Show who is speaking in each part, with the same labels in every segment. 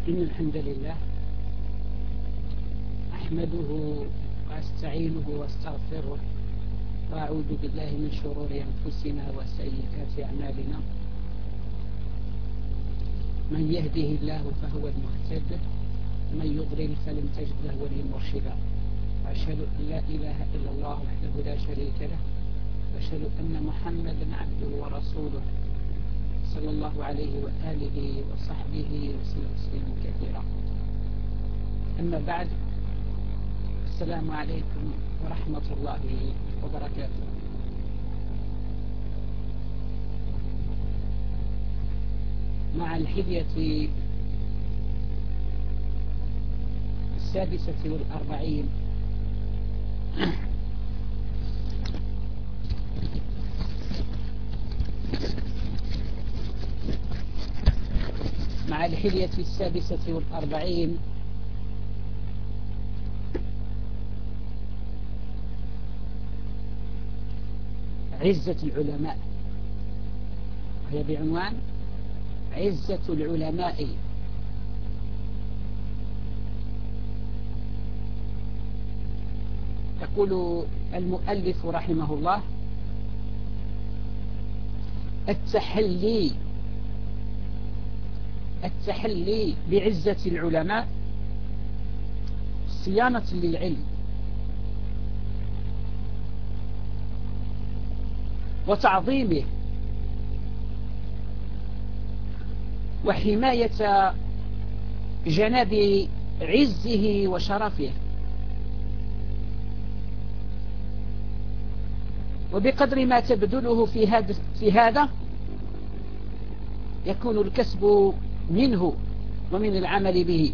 Speaker 1: إن الحمد لله أحمده وأستعينه واستغفره وأعوذ بالله من شرور أنفسنا وسيئات أعمالنا. من يهده الله فهو المهتد ومن يضلل فلن تجد له وليا مرشدا. وأشهد أن لا إله إلا الله وحده لا شريك له وأشهد أن محمدا عبده ورسوله صلى الله عليه وآله وصحبه وسلم تسليما كثيرا. أما بعد، السلام عليكم ورحمة الله وبركاته. مع الحلية 46 مع الحلية 46 عزة العلماء، وهي بعنوان عزة العلماء. يقول المؤلف رحمه الله: التحلي بعزة العلماء صيانة للعلم وتعظيمه وحماية جناب عزه وشرفه. وبقدر ما تبذله في هذا يكون الكسب منه ومن العمل به،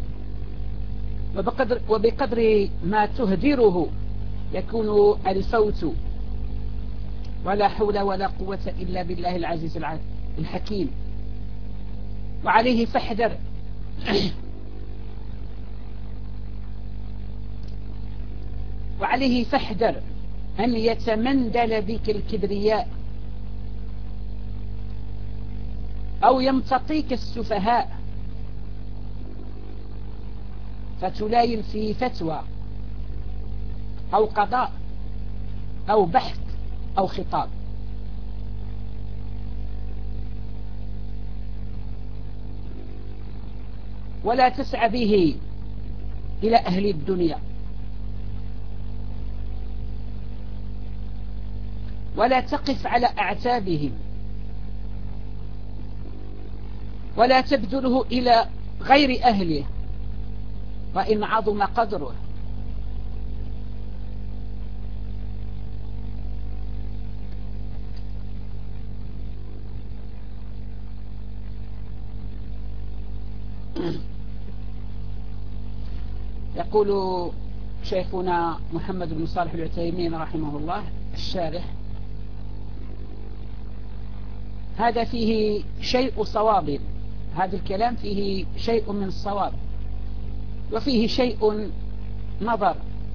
Speaker 1: وبقدر ما تهدره يكون الفوت. ولا حول ولا قوة إلا بالله العزيز الحكيم. وعليه فاحذر وعليه فاحذر أن يتمندل بك الكبرياء أو يمتطيك السفهاء فتلاين في فتوى أو قضاء أو بحث أو خطاب. ولا تسعى به إلى أهل الدنيا، ولا تقف على أعتابهم، ولا تبذله إلى غير أهله وإن عظم قدره. يقول شيخنا محمد بن صالح العثيمين رحمه الله الشارح: هذا فيه شيء صواب، هذا الكلام فيه شيء من الصواب وفيه شيء نظر.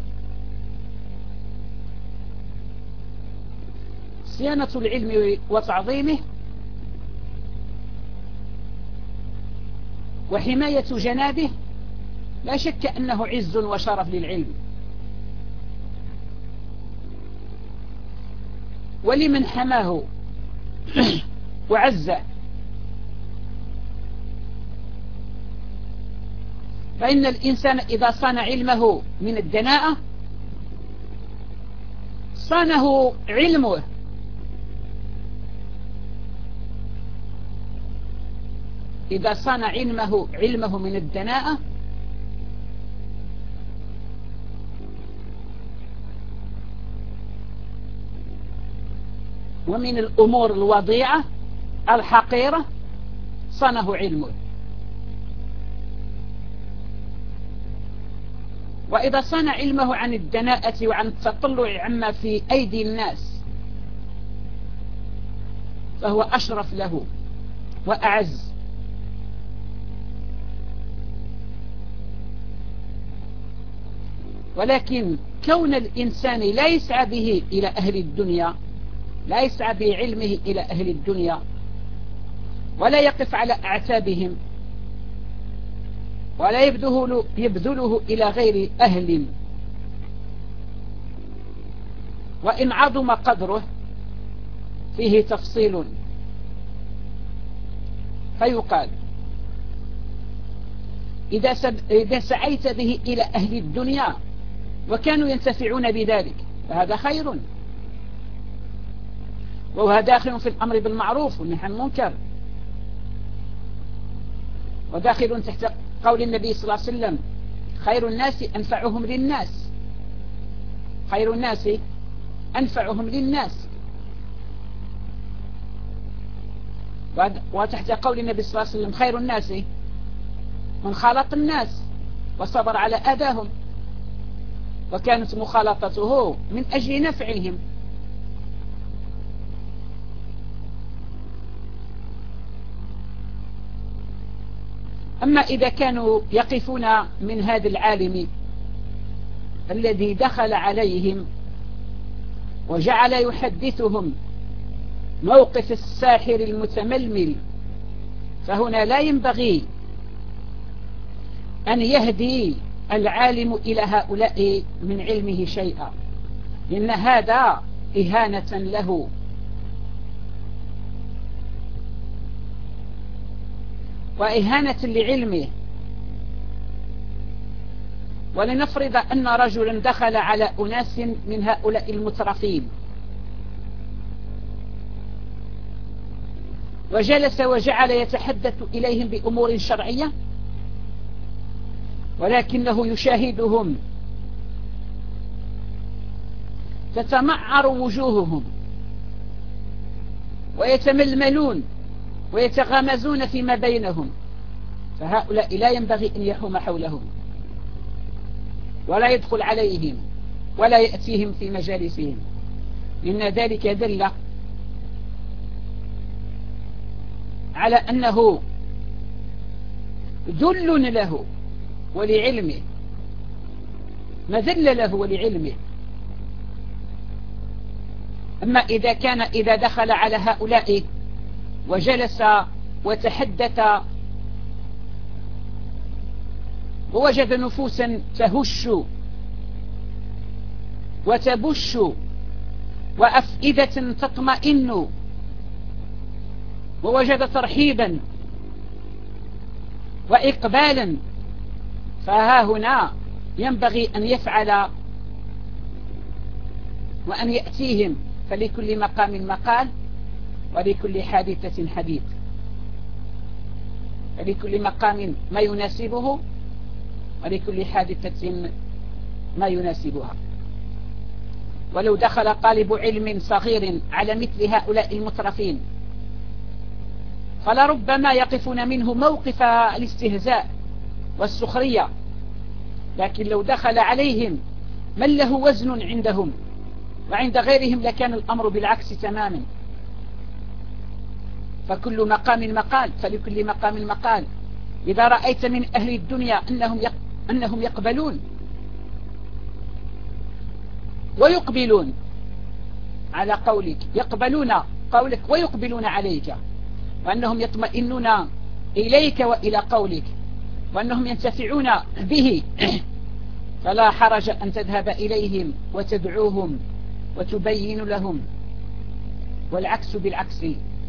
Speaker 1: صيانة العلم وتعظيمه وحماية جنابه لا شك أنه عز وشرف للعلم ولمن حماه وعزه. فإن الإنسان إذا صان علمه من الدناءة صانه علمه. إذا صان علمه من الدناءة ومن الأمور الوضيعة الحقيرة صانه علمه. وإذا صان علمه عن الدناءة وعن التطلع عما في أيدي الناس فهو أشرف له وأعز. ولكن كون الإنسان لا يسعى به إلى أهل الدنيا، لا يسعى بعلمه إلى أهل الدنيا ولا يقف على أعتابهم ولا يبذله إلى غير أهل، وإن عظم قدره فيه تفصيل، فيقال إذا سعيت به إلى أهل الدنيا وكانوا ينتفعون بذلك فهذا خير، وهو داخل في الأمر بالمعروف والنهي عن المنكر، وداخل تحت قول النبي صلى الله عليه وسلم: خير الناس أنفعهم للناس، خير الناس أنفعهم للناس، وتحت قول النبي صلى الله عليه وسلم: خير الناس من خالط الناس وصبر على أذاهم، وكانت مخالطته من أجل نفعهم. أما إذا كانوا يقفون من هذا العالم الذي دخل عليهم وجعل يحدثهم موقف الساحر المتململ، فهنا لا ينبغي أن يهدي العالم إلى هؤلاء من علمه شيئا، إن هذا إهانة له. وإهانة لعلمه. ولنفرض أن رجلا دخل على أناس من هؤلاء المترفين وجلس وجعل يتحدث إليهم بأمور شرعية، ولكنه يشاهدهم تتمعر وجوههم ويتململون ويتغامزون فيما بينهم، فهؤلاء لا ينبغي أن يحوم حولهم ولا يدخل عليهم ولا يأتيهم في مجالسهم، إن ذلك دل على أنه ذل له ولعلمه، مذل له ولعلمه. أما إذا دخل على هؤلاء وجلس وتحدث ووجد نفوسا تهش وتبش وأفئدة تطمئن، ووجد ترحيبا وإقبالا، فها هنا ينبغي أن يفعل وأن يأتيهم، فلكل مقام مقال ولكل حادثة حديث، فلكل مقام ما يناسبه ولكل حادثة ما يناسبها. ولو دخل طالب علم صغير على مثل هؤلاء المترفين فلربما يقفون منه موقف الاستهزاء والسخرية، لكن لو دخل عليهم من له وزن عندهم وعند غيرهم لكان الأمر بالعكس تماما. فكل مقام مقال فلكل مقام مقال. إذا رأيت من أهل الدنيا أنهم يقبلون ويقبلون على قولك، يقبلون قولك ويقبلون عليك، وأنهم يطمئنون إليك وإلى قولك، وأنهم ينتفعون به، فلا حرج أن تذهب إليهم وتدعوهم وتبين لهم، والعكس بالعكس.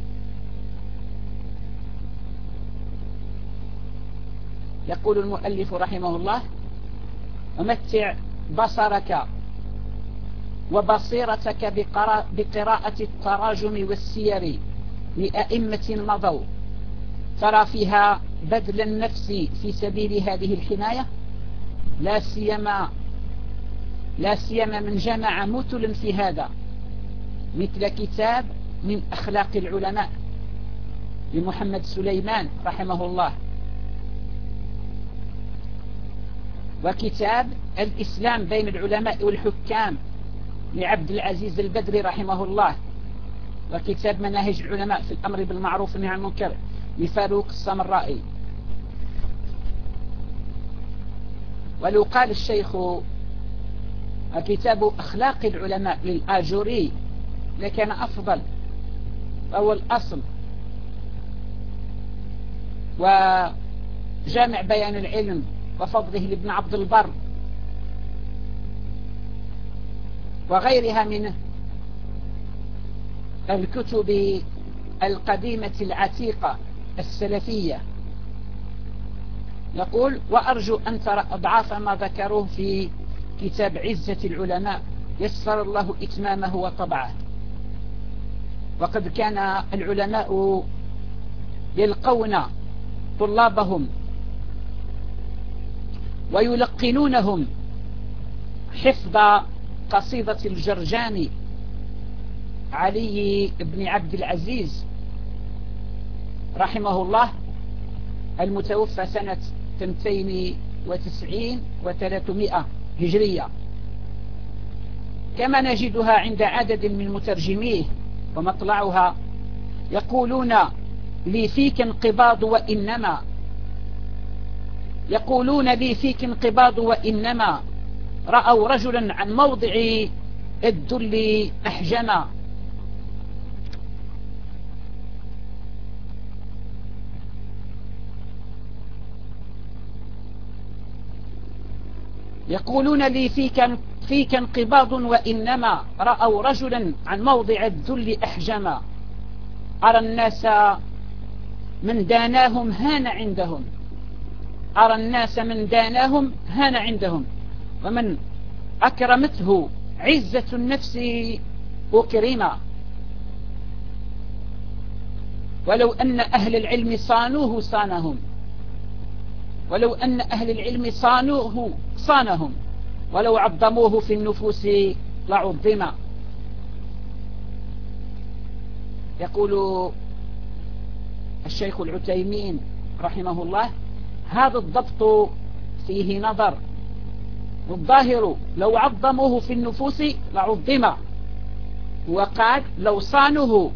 Speaker 1: يقول المؤلف رحمه الله: ومتع بصرك وبصيرتك بقراءة التراجم والسير لأئمة مضوا، ترى فيها بذل النفس في سبيل هذه الحماية، لا سيما من جمع مثل في هذا، مثل كتاب من أخلاق العلماء لمحمد سليمان رحمه الله، وكتاب الإسلام بين العلماء والحكام لعبد العزيز البدري رحمه الله، وكتاب مناهج العلماء في الأمر بالمعروف والنهي عن المنكر لفاروق السمرائي. ولو قال الشيخ كتاب أخلاق العلماء للآجوري لكان أفضل، فهو الأصل. جامع بيان العلم وفضله لابن عبد البر وغيرها من الكتب القديمة العتيقة السلفية، يقول: وأرجو أن ترى أضعاف ما ذكروه في كتاب عزة العلماء يسر الله إتمامه وطبعه. وقد كان العلماء يلقون طلابهم ويلقنونهم حفظ قصيدة الجرجاني علي بن عبد العزيز رحمه الله المتوفى سنة 92 و300 هجرية، كما نجدها عند عدد من مترجميه. ومطلعها: يقولون لي فيك انقباض وإنما، يقولون لي فيك انقباض وإنما رأوا رجلا عن موضع الذل أحجما. يقولون لي فيك انقباض وإنما رأوا رجلا عن موضع الذل أحجما. أرى الناس من داناهم هان عندهم، أرى الناس من داناهم هان عندهم، ومن أكرمته عزة النفس أكرما. ولو أن أهل العلم صانوه صانهم، ولو أن أهل العلم صانوه صانهم، ولو عظموه في النفوس لعظم. يقول الشيخ العثيمين رحمه الله: هذا الضبط فيه نظر، والظاهر لو عظموه في النفوس لعظم، وقال لو صانوه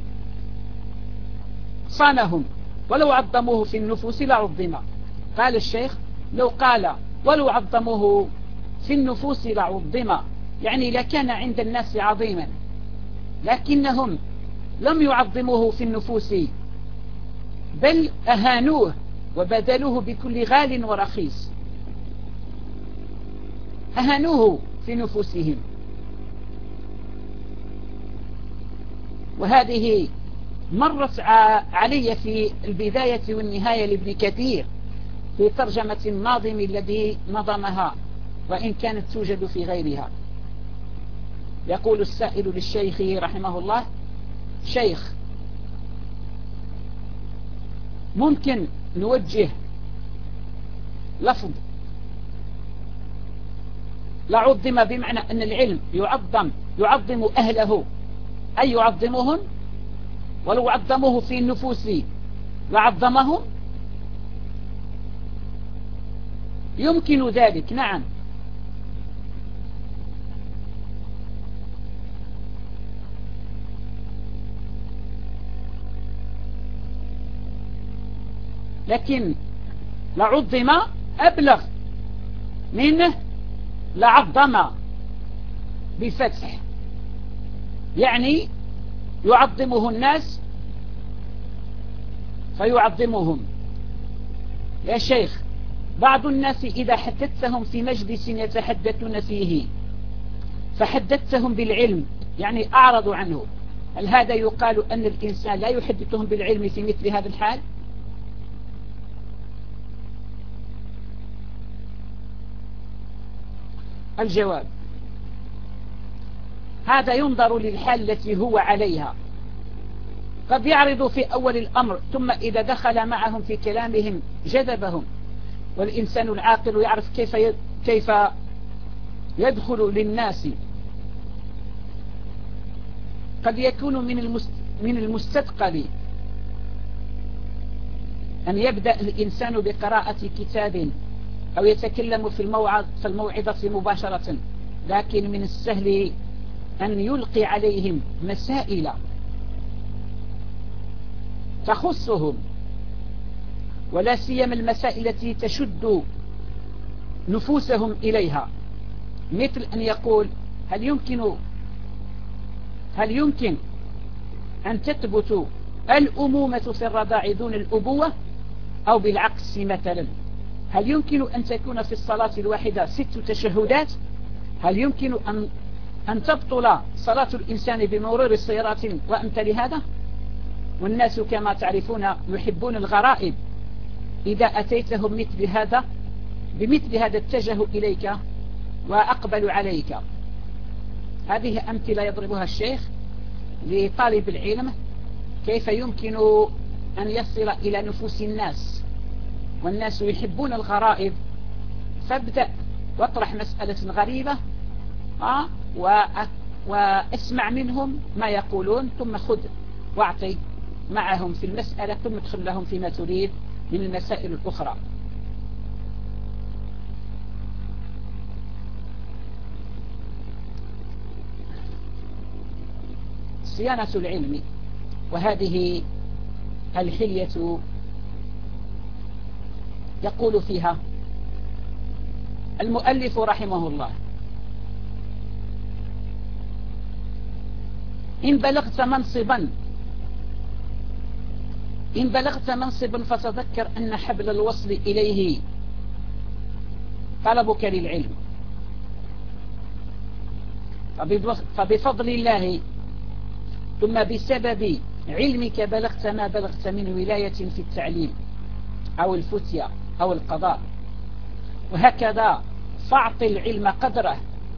Speaker 1: صانهم ولو عظموه في النفوس لعظم. قال الشيخ: لو قال ولو عظموه في النفوس لعظم، يعني لكان عند الناس عظيما، لكنهم لم يعظموه في النفوس، بل أهانوه وبذلوه بكل غال ورخيص، أهانوه في نفوسهم. وهذه مرت علي في البداية والنهاية لابن كثير في ترجمة الناظم الذي نظمها، وإن كانت توجد في غيرها. يقول السائل للشيخ رحمه الله: شيخ، ممكن نوجه لفظ لعظم بمعنى أن العلم يعظم أهله، أي يعظمهم، ولو عظموه في النفوس لعظمهم؟ يمكن ذلك، نعم. لكن لعظم أبلغ منه لعظم بالفتح، يعني يعظمه الناس فيعظمهم. يا شيخ، بعض الناس إذا حدثتهم في مجلس يتحدثون فيه فحدثتهم بالعلم، يعني أعرضوا عنه، هل هذا يقال أن الإنسان لا يحدثهم بالعلم في مثل هذا الحال؟ الجواب: هذا ينظر للحال التي هو عليها، قد يعرض في أول الأمر، ثم إذا دخل معهم في كلامهم جذبهم. والإنسان العاقل يعرف كيف يدخل للناس. قد يكون من المستثقل أن يبدأ الإنسان بقراءة كتاب أو يتكلم في الموعظة مباشرة، لكن من السهل أن يلقي عليهم مسائل تخصهم، ولا سيما المسائل التي تشد نفوسهم إليها، مثل أن يقول: هل يمكن أن تثبت الأمومة في الرضاع دون الأبوة، أو بالعكس مثلا؟ هل يمكن أن تكون في الصلاة الواحدة 6 تشهدات؟ هل يمكن أن تبطل صلاة الإنسان بمرور السيارات وأمثال هذا؟ والناس كما تعرفون يحبون الغرائب، إذا أتيتهم بمثل هذا اتجهوا إليك وأقبلوا عليك. هذه أمثلة يضربها الشيخ لطالب العلم كيف يمكن أن يصل إلى نفوس الناس، والناس يحبون الغرائب، فابدأ واطرح مسألة غريبة واسمع منهم ما يقولون، ثم خذ واعطي معهم في المسألة، ثم ادخل لهم فيما تريد من المسائل الأخرى. صيانة العلم، وهذه الحلية يقول فيها المؤلف رحمه الله: إن بلغت منصبا فتذكر أن حبل الوصل إليه طلبك للعلم، فبفضل الله ثم بسبب علمك بلغت ما بلغت من ولاية في التعليم أو الفتية أو القضاء، وهكذا فاعط العلم قدره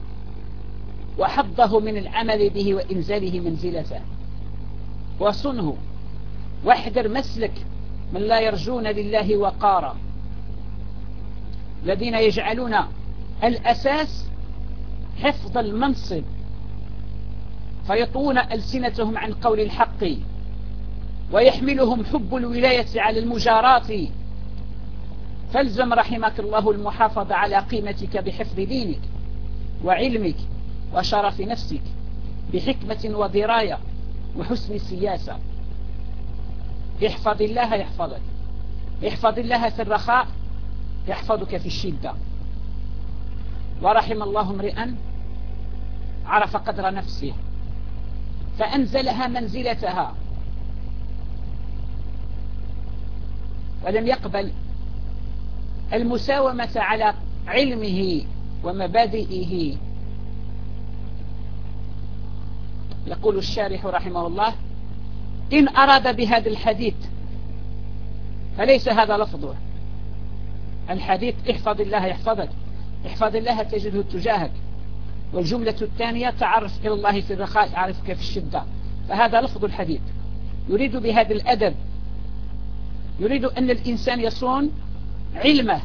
Speaker 1: وحظه من العمل به وإنزاله منزلته، وصنه، واحذر مسلك من لا يرجون لله وقارا، الذين يجعلون الأساس حفظ المنصب فيطوون ألسنتهم عن قول الحق، ويحملهم حب الولاية على المجاراة. فالزم رحمك الله المحافظة على قيمتك بحفظ دينك وعلمك وشرف نفسك بحكمة ودراية وحسن سياسة. احفظ الله يحفظك، احفظ الله في الرخاء يحفظك في الشدة. ورحم الله امرئا عرف قدر نفسه فأنزلها منزلتها، ولم يقبل المساومة على علمه ومبادئه. يقول الشارح رحمه الله: إن أراد بهذا الحديث، فليس هذا لفظه الحديث احفظ الله يحفظك، احفظ الله تجده تجاهك، والجملة الثانية تعرف إلى الله في الرخاء يعرفك في الشدة، فهذا لفظ الحديث. يريد بهذا الأدب، يريد أن الإنسان يصون علمه،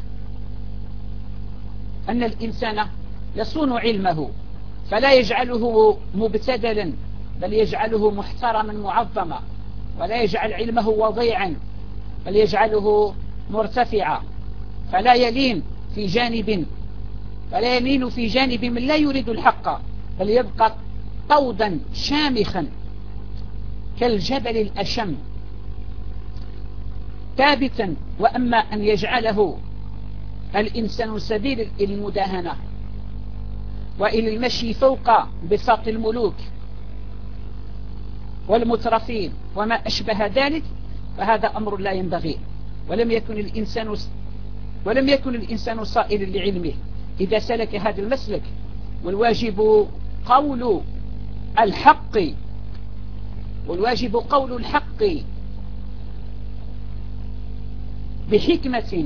Speaker 1: أن الإنسان يصون علمه، فلا يجعله مبتدلا، بل يجعله محترما معظما، ولا يجعل علمه وضيعا، بل يجعله مرتفعا، فلا يلين في جانب من لا يريد الحق، بل يبقى طودا شامخا كالجبل الأشم ثابتا. وأما أن يجعله الإنسان سبيل إلى المداهنة وإلى المشي فوق بساط الملوك والمترفين وما أشبه ذلك، فهذا أمر لا ينبغي. ولم يكن الإنسان صائلا لعلمه إذا سلك هذا المسلك. والواجب قول الحق بحكمة،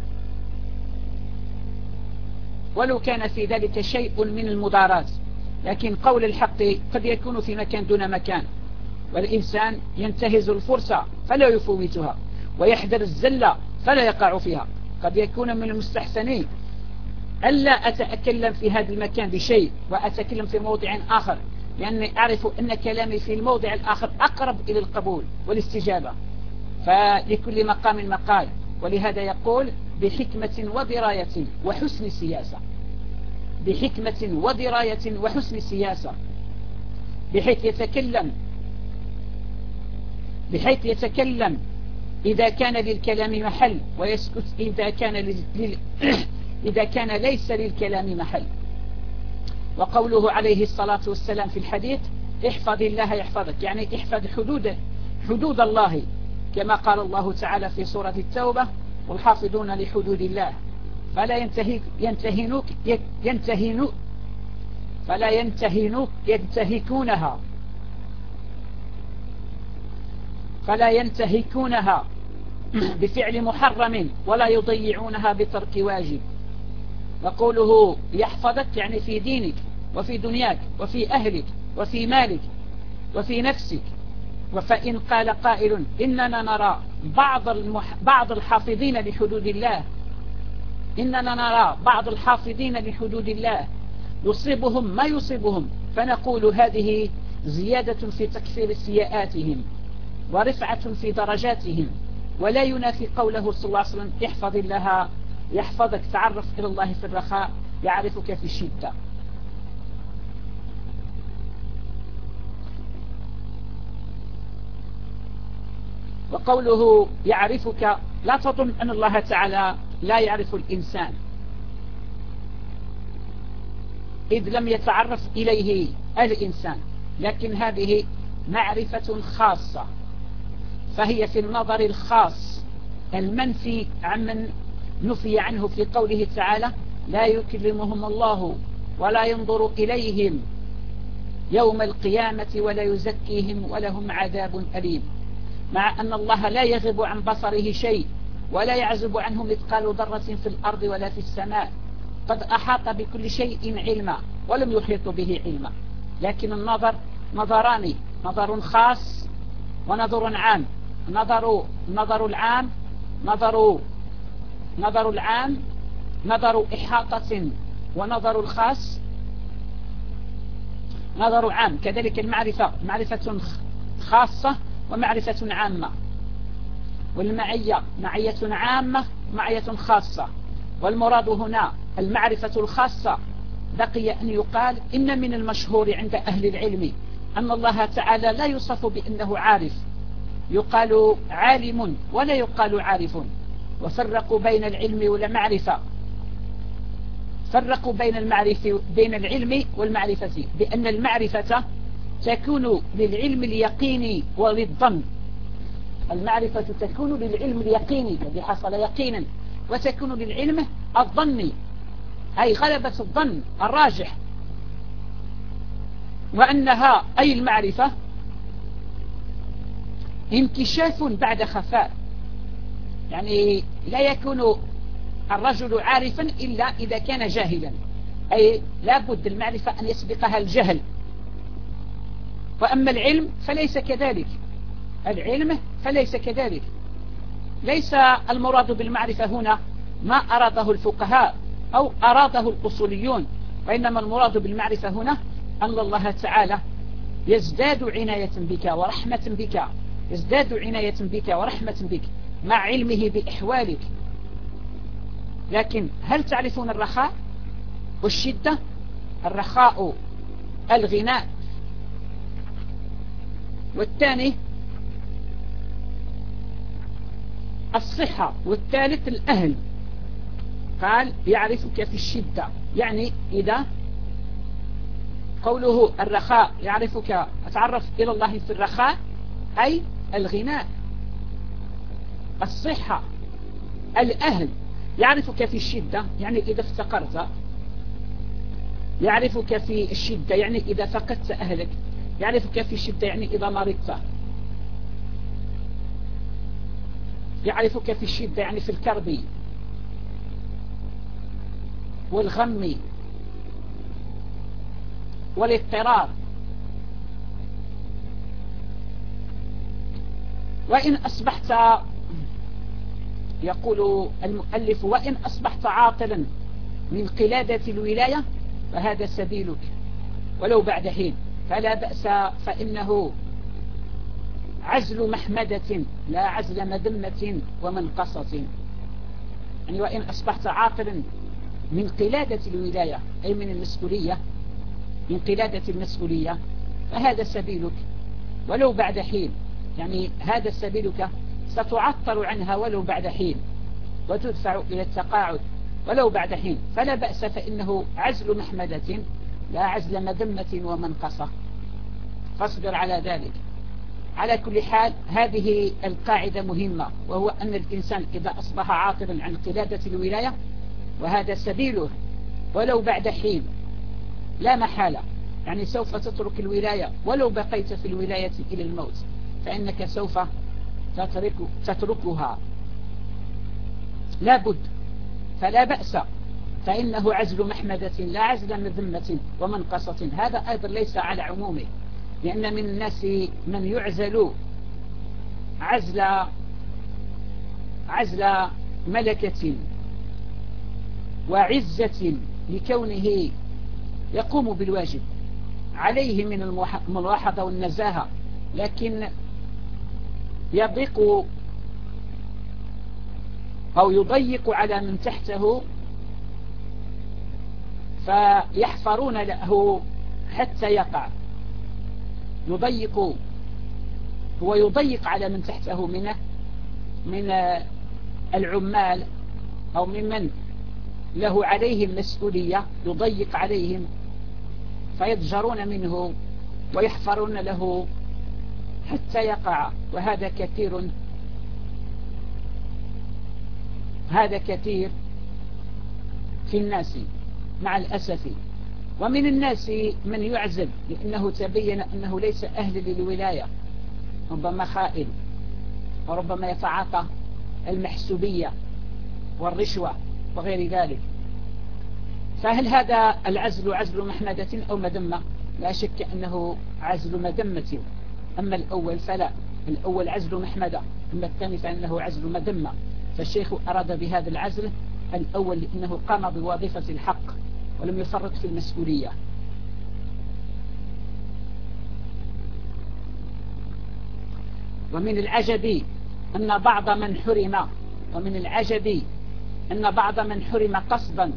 Speaker 1: ولو كان في ذلك شيء من المضارات، لكن قول الحق قد يكون في مكان دون مكان، والإنسان ينتهز الفرصة فلا يفوتها، ويحذر الزلة فلا يقع فيها. قد يكون من المستحسنين ألا أتكلم في هذا المكان بشيء وأتكلم في موضع آخر، لأني أعرف أن كلامي في الموضع الآخر أقرب إلى القبول والاستجابة، فلكل مقام مقال. ولهذا يقول: بحكمة ودراية وحسن سياسة، بحكمة ودراية وحسن سياسة، بحيث يتكلم إذا كان للكلام محل، ويسكت إذا كان ليس للكلام محل. وقوله عليه الصلاة والسلام في الحديث: احفظ الله يحفظك، يعني احفظ حدود الله، كما قال الله تعالى في سورة التوبة: والحافظون لحدود الله فلا ينتهكونها بفعل محرم ولا يضيعونها بترك واجب. وقوله يحفظك يعني في دينك وفي دنياك وفي أهلك وفي مالك وفي نفسك. وفإن قال قائل إننا نرى بعض الحافظين لحدود الله، إننا نرى بعض الحافظين لحدود الله يصيبهم ما يصيبهم، فنقول هذه زيادة في تكفير سيئاتهم ورفعة في درجاتهم، ولا ينافي قوله صلى الله عليه وسلم احفظ الله يحفظك، تعرف إلى الله في الرخاء يعرفك في الشدة. وقوله يعرفك لا تظن أن الله تعالى لا يعرف الإنسان، إذ لم يتعرف إليه الإنسان، لكن هذه معرفة خاصة، فهي في النظر الخاص المنفي عمن نفي عنه في قوله تعالى لا يكلمهم الله ولا ينظر إليهم يوم القيامة ولا يزكيهم ولهم عذاب أليم. مع أن الله لا يغيب عن بصره شيء ولا يعزب عنه مثقال ذرة في الأرض ولا في السماء، قد أحاط بكل شيء علما ولم يحيط به علما. لكن النظر نظران، نظر خاص ونظر عام. نظر العام نظر إحاطة، ونظر الخاص نظر عام. كذلك المعرفة معرفة خاصة ومعرفة عامة، والمعية معية عامة معية خاصة. والمراد هنا المعرفة الخاصة. بقي أن يقال إن من المشهور عند أهل العلم أن الله تعالى لا يوصف بأنه عارف، يقال عالم ولا يقال عارف. وفرقوا بين العلم والمعرفة، فرقوا بين العلم والمعرفة، بأن المعرفة تكون للعلم اليقيني وللظن. المعرفة تكون للعلم اليقيني الذي حصل يقينا، وتكون للعلم الظني أي غلبة الظن الراجح. وأنها أي المعرفة انكشاف بعد خفاء، يعني لا يكون الرجل عارفا إلا إذا كان جاهلا، أي لا بد المعرفة أن يسبقها الجهل. وأما العلم فليس كذلك، العلم فليس كذلك. ليس المراد بالمعرفة هنا ما أراده الفقهاء أو أراده الأصوليون، وإنما المراد بالمعرفة هنا أن الله تعالى يزداد عناية بك ورحمة بك، يزداد عناية بك ورحمة بك مع علمه بإحوالك. لكن هل تعرفون الرخاء والشدة؟ الرخاء الغنى، والثاني الصحة، والثالث الأهل. قال يعرفك في الشدة، يعني إذا قوله الرخاء يعرفك أتعرف إلى الله في الرخاء أي الغناء، الصحة، الأهل. يعرفك في الشدة يعني إذا افتقرت، يعرفك في الشدة يعني إذا فقدت أهلك، يعرفك في الشدة يعني إذا مرضت، يعرفك في الشدة يعني في الكرب والغم والاضطرار. وإن أصبحت، يقول المؤلف، وإن أصبحت عاطلا من قلادة الولاية فهذا سبيلك ولو بعد حين، فلا بأس، فإنه عزل محمدة لا عزل مذمة ومنقصة. يعني وإن أصبحت عاطلا من قلادة الولاية أي من المسؤولية، من قلادة المسؤولية، فهذا سبيلك ولو بعد حين، يعني هذا سبيلك ستعطل عنها ولو بعد حين وتدفع إلى التقاعد ولو بعد حين، فلا بأس، فإنه عزل محمدة لا عزل مذمة ومنقصة، فاصبر على ذلك. على كل حال هذه القاعدة مهمة، وهو أن الإنسان إذا أصبح عاطلا عن قلادة الولاية وهذا سبيله ولو بعد حين، لا محالة. يعني سوف تترك الولاية ولو بقيت في الولاية إلى الموت، فإنك سوف تتركها لا بد، فلا بأس، فإنه عزل محمدة لا عزل من ذمة ومنقصة. هذا أيضا ليس على عمومه، لأن من الناس من يعزل عزل ملكة وعزة لكونه يقوم بالواجب، عليه من الملاحظة والنزاهة، لكن يضيق أو يضيق على من تحته فيحفرون له حتى يقع. هو يضيق على من تحته من العمال أو ممن له عليهم مسؤولية، يضيق عليهم فيضجرون منه ويحفرون له حتى يقع. وهذا كثير في الناس مع الأسف. ومن الناس من يعزل لأنه تبين أنه ليس أهل للولاية، ربما خائن، وربما يتعاطى المحسوبية والرشوة وغير ذلك. فهل هذا العزل عزل محمدة أو مذمة؟ لا شك أنه عزل مذمة. أما الأول فلا، الأول عزل محمدة، أما الثاني فإنه عزل مذمة. فالشيخ أراد بهذا العزل الأول لأنه قام بوظيفة الحق ولم يفرط في المسؤولية. ومن العجب أن بعض من حرم قصدا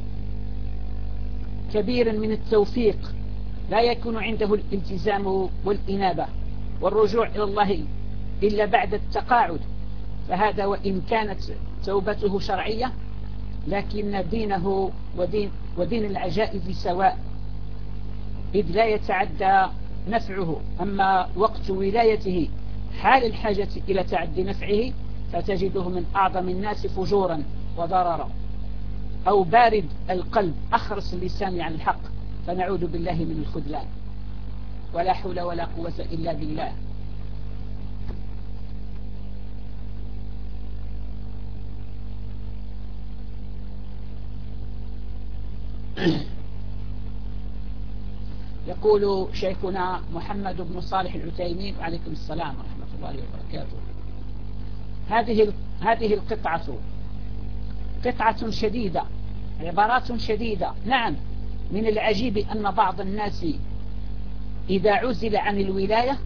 Speaker 1: كبيرا من التوفيق لا يكون عنده الالتزام والإنابة والرجوع إلى الله إلا بعد التقاعد، فهذا وإن كانت توبته شرعية لكن دينه ودين العجائز سواء، إذ لا يتعدى نفعه. أما وقت ولايته حال الحاجة إلى تعدي نفعه فتجده من أعظم الناس فجورا وضررا، أو بارد القلب أخرس اللسان عن الحق، فنعوذ بالله من الخذلان. ولا حول ولا قوة إلا بالله. يقول شيخنا محمد بن صالح العثيمين وعليكم السلام ورحمة الله وبركاته: هذه القطعة قطعة شديدة، عبارات شديدة. نعم، من العجيب أن بعض الناس إذا عزل عن الولاية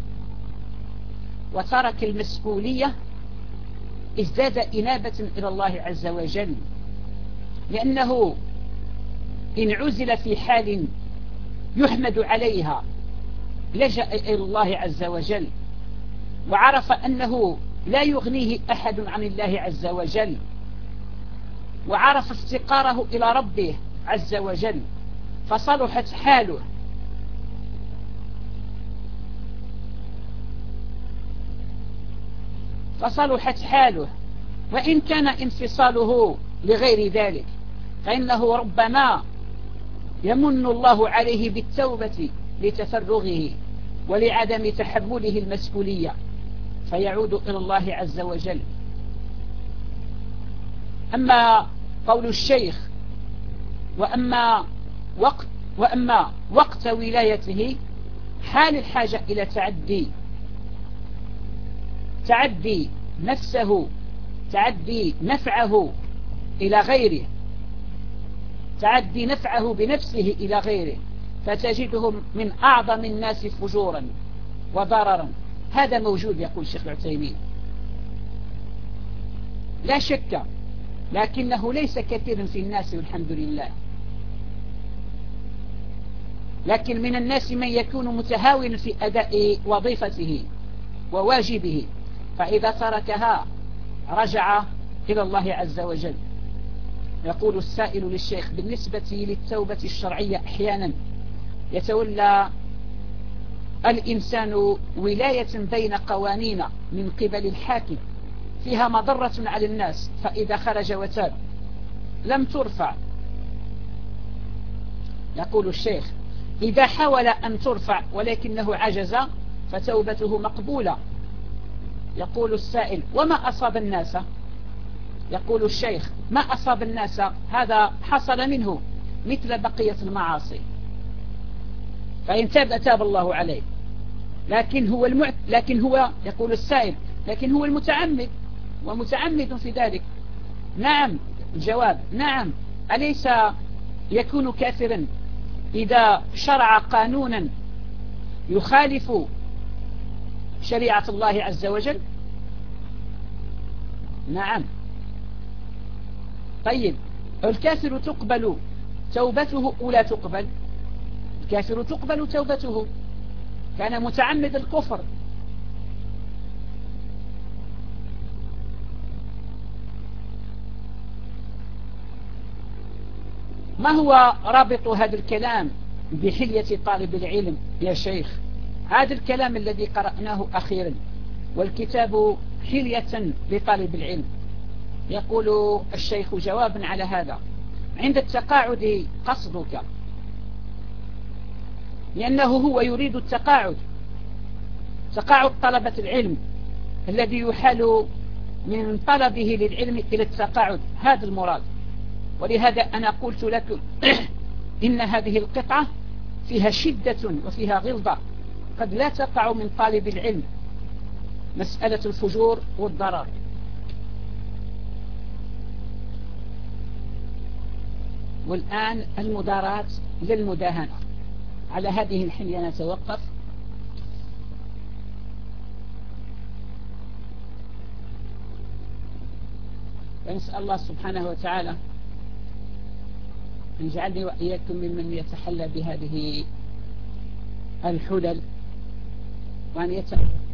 Speaker 1: وترك المسؤولية ازداد إنابة إلى الله عز وجل، لأنه إن عزل في حال يحمد عليها لجأ إلى الله عز وجل، وعرف أنه لا يغنيه أحد عن الله عز وجل، وعرف افتقاره إلى ربه عز وجل، فصلحت حاله. وإن كان انفصاله لغير ذلك فإنه ربما يمن الله عليه بالتوبة لتفرغه ولعدم تحمله المسؤولية فيعود إلى الله عز وجل. أما قول الشيخ وأما وقت ولايته حال الحاجة إلى تعدي نفعه إلى غيره، تعدي نفعه بنفسه إلى غيره، فتجدهم من أعظم الناس فجورا وضررا. هذا موجود يقول الشيخ العثيمين لا شك، لكنه ليس كثيرا في الناس والحمد لله. لكن من الناس من يكون متهاونا في أداء وظيفته وواجبه، فإذا تركها رجع إلى الله عز وجل. يقول السائل للشيخ: بالنسبة للتوبة الشرعية أحيانا يتولى الإنسان ولاية بين قوانين من قبل الحاكم فيها مضرة على الناس، فإذا خرج وتاب لم ترفع. يقول الشيخ إذا حاول أن ترفع ولكنه عجز فتوبته مقبولة. يقول السائل وما أصاب الناس؟ يقول الشيخ ما أصاب الناس هذا حصل منه مثل بقية المعاصي، فإن تاب الله عليه، لكن هو يقول السائل لكن هو المتعمد ومتعمد في ذلك. نعم، الجواب نعم. أليس يكون كافرا إذا شرع قانونا يخالف شريعة الله عز وجل؟ نعم. طيب الكافر تقبل توبته أو لا تقبل؟ الكافر تقبل توبته، كان متعمد الكفر. ما هو رابط هذا الكلام بحلية طالب العلم يا شيخ؟ هذا الكلام الذي قرأناه أخيرا والكتاب حلية لطالب العلم. يقول الشيخ جوابا على هذا عند التقاعد قصدك، لأنه هو يريد التقاعد، تقاعد طلبة العلم الذي يحال من طلبه للعلم إلى التقاعد، هذا المراد. ولهذا أنا قلت لك إن هذه القطعة فيها شدة وفيها غلظة قد لا تقع من طالب العلم، مسألة الفجور والضرر. والآن المداراة للمداهنة. على هذه الحلية نتوقف. ونسأل الله سبحانه وتعالى أن يجعلني وإياكم ممن يتحلى بهذه الحلل وأن